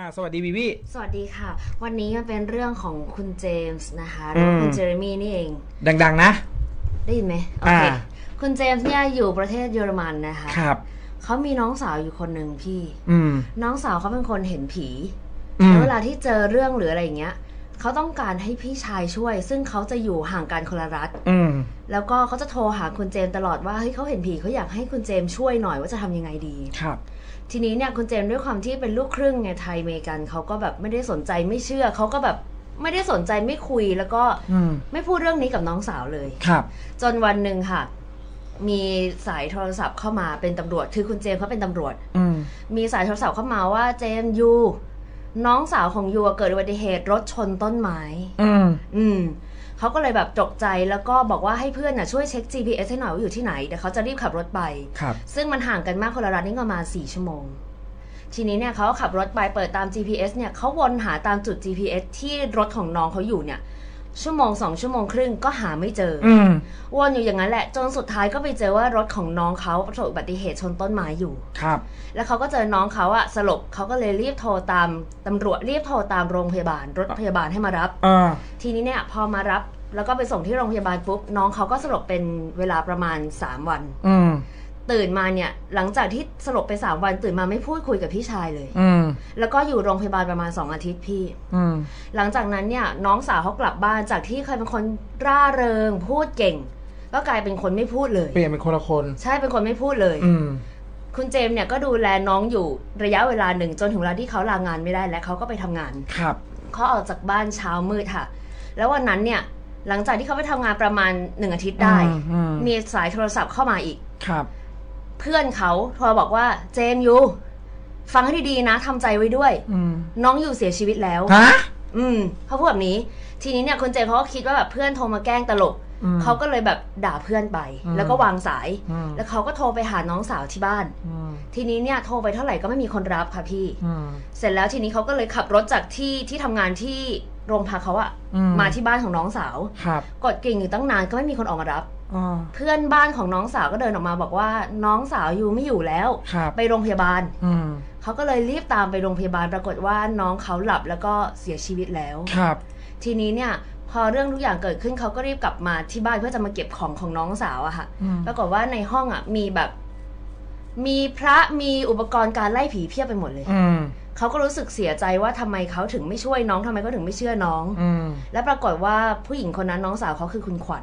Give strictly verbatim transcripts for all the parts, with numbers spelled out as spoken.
สวัสดีบีบี้สวัสดีค่ะวันนี้มันเป็นเรื่องของคุณเจมส์นะคะหรือคุณเจอร์มี่นี่เองดังๆนะได้ยินไหมโอเคคุณเจมส์เนี่ยอยู่ประเทศเยอรมันนะคะครับเขามีน้องสาวอยู่คนหนึ่งพี่มน้องสาวเขาเป็นคนเห็นผีแล้วเวลาที่เจอเรื่องหรืออะไรอย่างเงี้ยเขาต้องการให้พี่ชายช่วยซึ่งเขาจะอยู่ห่างกันคนละรัฐแล้วก็เขาจะโทรหาคุณเจมส์ตลอดว่าเฮ้ยเขาเห็นผีเขาอยากให้คุณเจมส์ช่วยหน่อยว่าจะทำยังไงดีครับทีนี้เนี่ยคุณเจมส์ด้วยความที่เป็นลูกครึ่งไงไทยอเมริกันเขาก็แบบไม่ได้สนใจไม่เชื่อเขาก็แบบไม่ได้สนใจไม่คุยแล้วก็ไม่พูดเรื่องนี้กับน้องสาวเลยครับจนวันหนึ่งค่ะมีสายโทรศัพท์เข้ามาเป็นตำรวจคือคุณเจมส์เขาเป็นตำรวจมีสายโทรศัพท์เข้ามาว่าเจมส์ยูน้องสาวของยูเกิดอุบัติเหตุรถชนต้นไม้อืมอืมเขาก็เลยแบบตกใจแล้วก็บอกว่าให้เพื่อนน่ะช่วยเช็ค จี พี เอส ให้หน่อยว่าอยู่ที่ไหนเดี๋ยวเขาจะรีบขับรถไปซึ่งมันห่างกันมากคนละรัฐนี่ประมาณสี่ชั่วโมงทีนี้เนี่ยเขาขับรถไปเปิดตาม จี พี เอส เนี่ยเขาวนหาตามจุด จี พี เอส ที่รถของน้องเขาอยู่เนี่ยชั่วโมงสองชั่วโมงครึ่งก็หาไม่เจอวนอยู่อย่างนั้นแหละจนสุดท้ายก็ไปเจอว่ารถของน้องเขาประสบอุบัติเหตุชนต้นไม้อยู่ครับแล้วเขาก็เจอน้องเขาอะสลบเขาก็เลยรีบโทรตามตำรวจรีบโทรตามโรงพยาบาลรถพยาบาลให้มารับทีนี้เนี่ยพอมารับแล้วก็ไปส่งที่โรงพยาบาลปุ๊บน้องเขาก็สลบเป็นเวลาประมาณสามวันตื่นมาเนี่ยหลังจากที่สลบไปสามวันตื่นมาไม่พูดคุยกับพี่ชายเลยแล้วก็อยู่โรงพยาบาลประมาณสองอาทิตย์พี่หลังจากนั้นเนี่ยน้องสาวเขากลับบ้านจากที่เคยเป็นคนร่าเริงพูดเก่งก็กลายเป็นคนไม่พูดเลยเปลี่ยนเป็นคนละคนใช่เป็นคนไม่พูดเลยคุณเจมส์เนี่ยก็ดูแลน้องอยู่ระยะเวลาหนึ่งจนถึงเวลาที่เขาลางานไม่ได้และเขาก็ไปทำงานครับเขาออกจากบ้านเช้ามืดค่ะแล้ววันนั้นเนี่ยหลังจากที่เขาไปทำงานประมาณหนึ่งอาทิตย์ได้มีสายโทรศัพท์เข้ามาอีกครับเพื่อนเขาโทรบอกว่าเจมส์ยูฟังให้ดีๆนะทำใจไว้ด้วยน้องอยู่เสียชีวิตแล้วฮะอืมเขาพูดแบบนี้ทีนี้เนี่ยคุณเจมส์เขาก็คิดว่าแบบเพื่อนโทรมาแกล้งตลกเขาก็เลยแบบด่าเพื่อนไปแล้วก็วางสายแล้วเขาก็โทรไปหาน้องสาวที่บ้านทีนี้เนี่ยโทรไปเท่าไหร่ก็ไม่มีคนรับค่ะพี่เสร็จแล้วทีนี้เขาก็เลยขับรถจากที่ที่ทำงานที่โรงพักเขาอะมาที่บ้านของน้องสาวกดกริ่งอยู่ตั้งนานก็ไม่มีคนออกมารับเพื่อนบ้านของน้องสาวก็เดินออกมาบอกว่าน้องสาวอยู่ไม่อยู่แล้วไปโรงพยาบาลเขาก็เลยรีบตามไปโรงพยาบาลปรากฏว่าน้องเขาหลับแล้วก็เสียชีวิตแล้วทีนี้เนี่ยพอเรื่องทุกอย่างเกิดขึ้นเขาก็รีบกลับมาที่บ้านเพื่อจะมาเก็บของของน้องสาวอะค่ะปรากฏว่าในห้องอะมีแบบมีพระมีอุปกรณ์การไล่ผีเพียบไปหมดเลยเขาก็รู้สึกเสียใจว่าทำไมเขาถึงไม่ช่วยน้องทำไมเขาถึงไม่เชื่อน้องและปรากฏว่าผู้หญิงคนนั้นน้องสาวเขาคือคุณขวัญ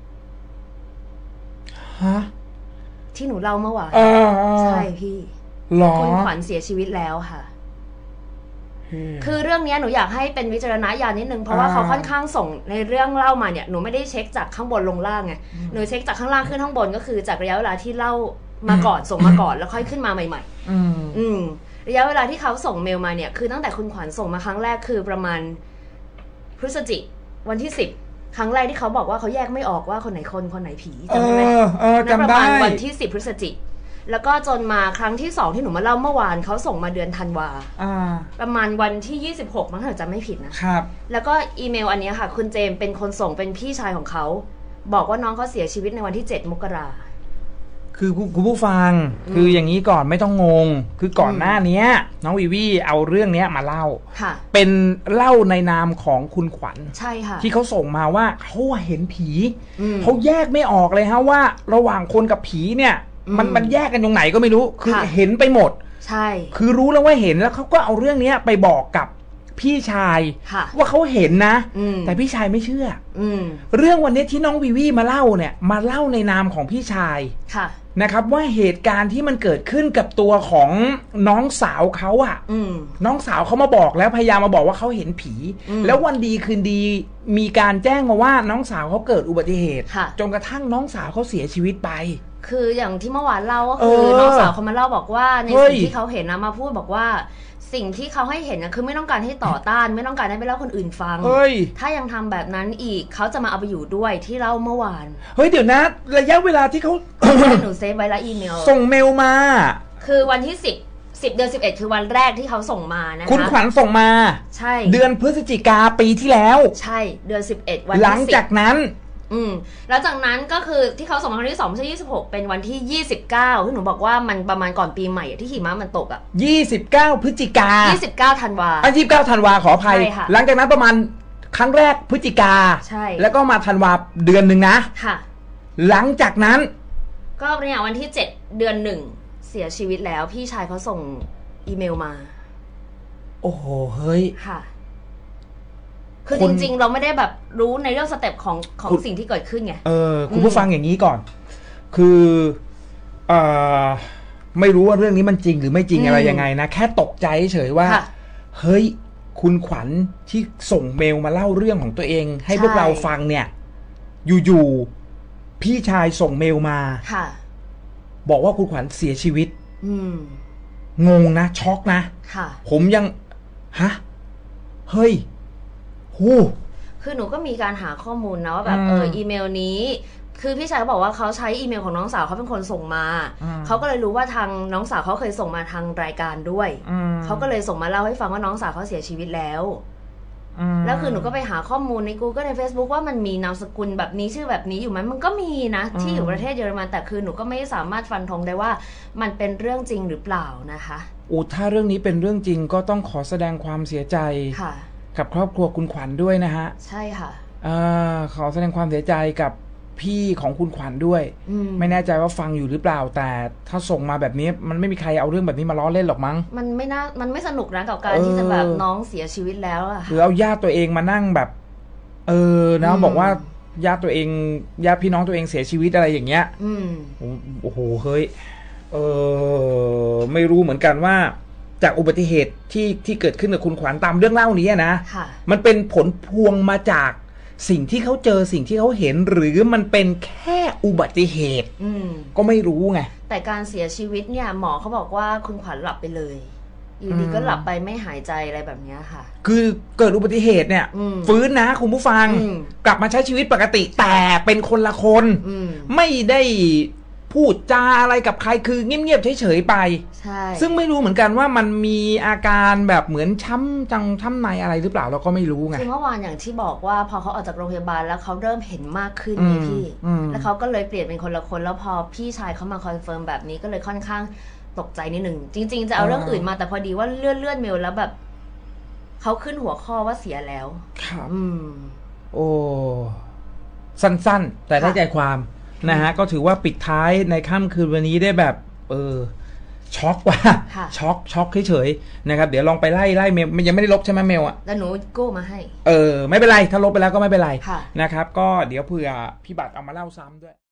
ฮะที่หนูเล่าเมื่อวานใช่พี่คุณขวัญเสียชีวิตแล้วค่ะคือเรื่องนี้หนูอยากให้เป็นวิจารณญาณนิดนึงเพราะว่าเขาค่อนข้างส่งในเรื่องเล่ามาเนี่ยหนูไม่ได้เช็คจากข้างบนลงล่างไงหนูเช็คจากข้างล่างขึ้นข้างบนก็คือจากระยะเวลาที่เล่ามาก่อนส่งมาก่อนแล้วค่อยขึ้นมาใหม่ๆอืมระยะเวลาที่เขาส่งเมลมาเนี่ยคือตั้งแต่คุณขวัญส่งมาครั้งแรกคือประมาณพฤศจิกวันที่สิบครั้งแรกที่เขาบอกว่าเขาแยกไม่ออกว่าคนไหนคนคนไหนผีจำได้ไหมนั่นประมาณวันที่สิบพฤศจิกแล้วก็จนมาครั้งที่สองที่หนูมาเล่าเมื่อวานเขาส่งมาเดือนธันวาประมาณวันที่ยี่สิบหกมั้งถ้าจำไม่ผิดนะครับแล้วก็อีเมลอันนี้ค่ะคุณเจมเป็นคนส่งเป็นพี่ชายของเขาบอกว่าน้องเขาเสียชีวิตในวันที่เจ็ดมกราคือคุณผู้ฟังคืออย่างนี้ก่อนไม่ต้องงงคือก่อนหน้านี้น้องวีวีเอาเรื่องนี้มาเล่าเป็นเล่าในนามของคุณขวัญใช่ค่ะที่เขาส่งมาว่าเขาเห็นผีเขาแยกไม่ออกเลยฮะว่าระหว่างคนกับผีเนี่ยมันมันแยกกันตรงไหนก็ไม่รู้คือเห็นไปหมดใช่คือรู้แล้วว่าเห็นแล้วเขาก็เอาเรื่องนี้ไปบอกกับพี่ชายว่าเขาเห็นนะแต่พี่ชายไม่เชื่อเรื่องวันนี้ที่น้องวีวีมาเล่าเนี่ยมาเล่าในนามของพี่ชายนะครับว่าเหตุการณ์ที่มันเกิดขึ้นกับตัวของน้องสาวเขาอ่ะน้องสาวเขามาบอกแล้วพยายามมาบอกว่าเขาเห็นผีแล้ววันดีคืนดีมีการแจ้งมาว่าน้องสาวเขาเกิดอุบัติเหตุจนกระทั่งน้องสาวเขาเสียชีวิตไปคืออย่างที่เมื่อวานเล่าก็คือน้องสาวเขามาเล่าบอกว่าในสิ่งที่เขาเห็นนะมาพูดบอกว่าสิ่งที่เขาให้เห็นนะคือไม่ต้องการให้ต่อต้านไม่ต้องการให้ไปเล่าคนอื่นฟังถ้ายังทำแบบนั้นอีกเขาจะมาเอาไปอยู่ด้วยที่เล่าเมื่อวานเฮ้ยเดี๋ยวนะระยะเวลาที่เขาหนูเซฟไว้แล้วอีเมลส่งเมลมาคือวันที่สิบ สิบเดือนสิบเอ็ดคือวันแรกที่เขาส่งมานะคะคุณขวัญส่งมาใช่เดือนพฤศจิกาปีที่แล้วใช่เดือนสิบเอ็ดวันหลังจากนั้นอืมแล้วจากนั้นก็คือที่เขาส่งมาครั้งที่สองไม่ใช่ยี่สิบหกเป็นวันที่ยี่สิบเก้าที่หนูบอกว่ามันประมาณก่อนปีใหม่ที่หิมะมันตกอ่ะยี่สิบเก้าพฤศจิกายี่สิบเก้าธันวาอันยี่สิบเก้าธันวาขออภัยหลังจากนั้นประมาณครั้งแรกพฤศจิกาใช่แล้วก็มาธันวาเดือนหนึ่งนะค่ะหลังจากนั้นก็เนี่ยวันที่เจ็ดเดือนหนึ่งเสียชีวิตแล้วพี่ชายเขาส่งอีเมลมาโอ้โหเฮ้ยค่ะคือจริงๆเราไม่ได้แบบรู้ในเรื่องสเต็ปของของสิ่งที่เกิดขึ้นไงเออคุณผู้ฟังอย่างนี้ก่อนคือเอ่อไม่รู้ว่าเรื่องนี้มันจริงหรือไม่จริงอะไรยังไงนะแค่ตกใจเฉยว่าเฮ้ยคุณขวัญที่ส่งเมลมาเล่าเรื่องของตัวเองให้พวกเราฟังเนี่ยอยู่ๆพี่ชายส่งเมลมาค่ะบอกว่าคุณขวัญเสียชีวิตอืมงงนะช็อกนะค่ะผมยังฮะเฮ้ยฮู้คือหนูก็มีการหาข้อมูลนะว่าแบบเอออีเมลนี้คือพี่ชายเขาบอกว่าเขาใช้อีเมลของน้องสาวเขาเป็นคนส่งมาเขาก็เลยรู้ว่าทางน้องสาวเขาเคยส่งมาทางรายการด้วยเขาก็เลยส่งมาเล่าให้ฟังว่าน้องสาวเขาเสียชีวิตแล้วแล้วคือหนูก็ไปหาข้อมูลใน Google ใน Facebook ว่ามันมีนามสกุลแบบนี้ชื่อแบบนี้อยู่ไหมมันก็มีนะที่อยู่ประเทศเยอรมันแต่คือหนูก็ไม่สามารถฟันธงได้ว่ามันเป็นเรื่องจริงหรือเปล่านะคะโอ้ถ้าเรื่องนี้เป็นเรื่องจริงก็ต้องขอแสดงความเสียใจค่ะกับครอบครัวคุณขวัญด้วยนะฮะใช่ค่ะอ่าขอแสดงความเสียใจกับพี่ของคุณขวัญด้วยไม่แน่ใจว่าฟังอยู่หรือเปล่าแต่ถ้าส่งมาแบบนี้มันไม่มีใครเอาเรื่องแบบนี้มาล้อเล่นหรอกมั้งมันไม่น่ามันไม่สนุกนะกับการที่จะแบบน้องเสียชีวิตแล้วอะหรือเอาญาติตัวเองมานั่งแบบเออนะบอกว่าญาติตัวเองญาติพี่น้องตัวเองเสียชีวิตอะไรอย่างเงี้ยโอ้โหเฮ้ยเออไม่รู้เหมือนกันว่าจากอุบัติเหตุที่ที่เกิดขึ้นกับคุณขวัญตามเรื่องเล่านี้นะมันเป็นผลพวงมาจากสิ่งที่เขาเจอสิ่งที่เขาเห็นหรือมันเป็นแค่อุบัติเหตุก็ไม่รู้ไงแต่การเสียชีวิตเนี่ยหมอเขาบอกว่าคุณขวัญหลับไปเลยอยู่ดีก็หลับไปไม่หายใจอะไรแบบนี้ค่ะคือเกิดอุบัติเหตุเนี่ยฟื้นนะคุณผู้ฟังกลับมาใช้ชีวิตปกติแต่เป็นคนละคนไม่ได้พูดจาอะไรกับใครคือเงียบๆเฉยๆไปใช่ซึ่งไม่รู้เหมือนกันว่ามันมีอาการแบบเหมือนช้ำจังช้ำในอะไรหรือเปล่าเราก็ไม่รู้ไงคือเมื่อวานอย่างที่บอกว่าพอเขาออกจากโรงพยาบาลแล้วเขาเริ่มเห็นมากขึ้นไงพี่แล้วเขาก็เลยเปลี่ยนเป็นคนละคนแล้วพอพี่ชายเขามาคอนเฟิร์มแบบนี้ก็เลยค่อนข้างตกใจนิดหนึ่งจริงๆจะเอาเรื่องอื่นมาแต่พอดีว่าเลื่อนเลื่อนเมลแล้วแบบเขาขึ้นหัวข้อว่าเสียแล้วครับอืมโอ้สั้นๆแต่ได้ใจความนะฮะก็ถือว่าปิดท้ายในค่ำคืนวันนี้ได้แบบเออช็อกว่ะช็อกช็อกเฉยๆนะครับเดี๋ยวลองไปไล่ไล่เมลมันยังไม่ได้ลบใช่ไหมเมลอ่ะแล้วหนูกู้มาให้เออไม่เป็นไรถ้าลบไปแล้วก็ไม่เป็นไรนะครับก็เดี๋ยวเผื่อพี่บัตรเอามาเล่าซ้ำด้วย